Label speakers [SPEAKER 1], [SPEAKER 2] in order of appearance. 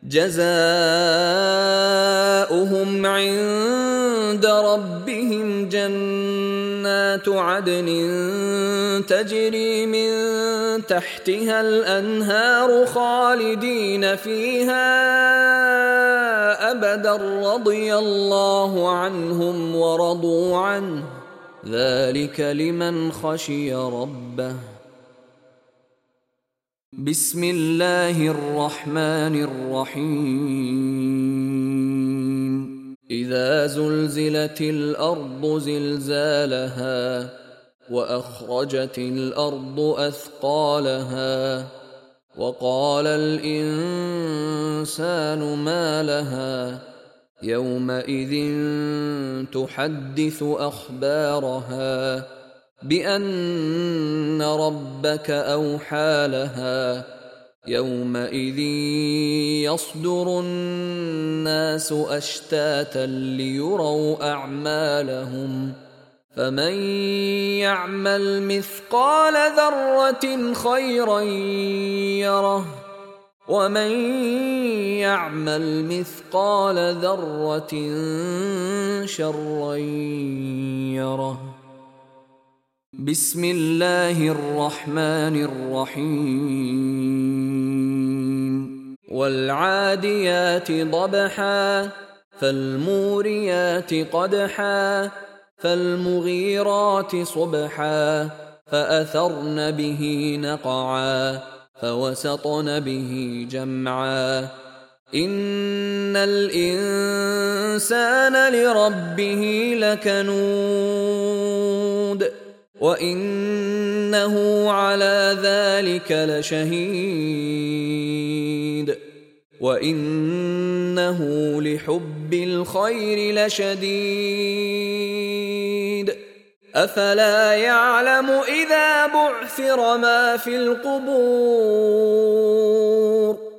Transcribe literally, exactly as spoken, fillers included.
[SPEAKER 1] جزاؤهم عند ربهم جنات عدن تجري من تحتها الأنهار خالدين فيها أبدا رضي الله عنهم ورضوا عنه ذلك لمن خشي ربه. بسم الله الرحمن الرحيم. إذا زلزلت الأرض زلزالها وأخرجت الأرض أثقالها وقال الإنسان ما لها يومئذ تحدث أخبارها بأن ربك أوحى لها يومئذ يصدر الناس أشتاتا ليروا أعمالهم فمن يعمل مثقال ذرة خيرا يره ومن يعمل مثقال ذرة شرا يره. بسم الله الرحمن الرحيم. والعاديات ضبحا فالموريات قدحا فالمغيرات صبحا فأثرن به نقعا فوسطن به جمعا إن الإنسان لربه لكنود وإنه على ذلك لشهيد وإنه لحب الخير لشديد. أفلا يعلم إذا بعثر ما في القبور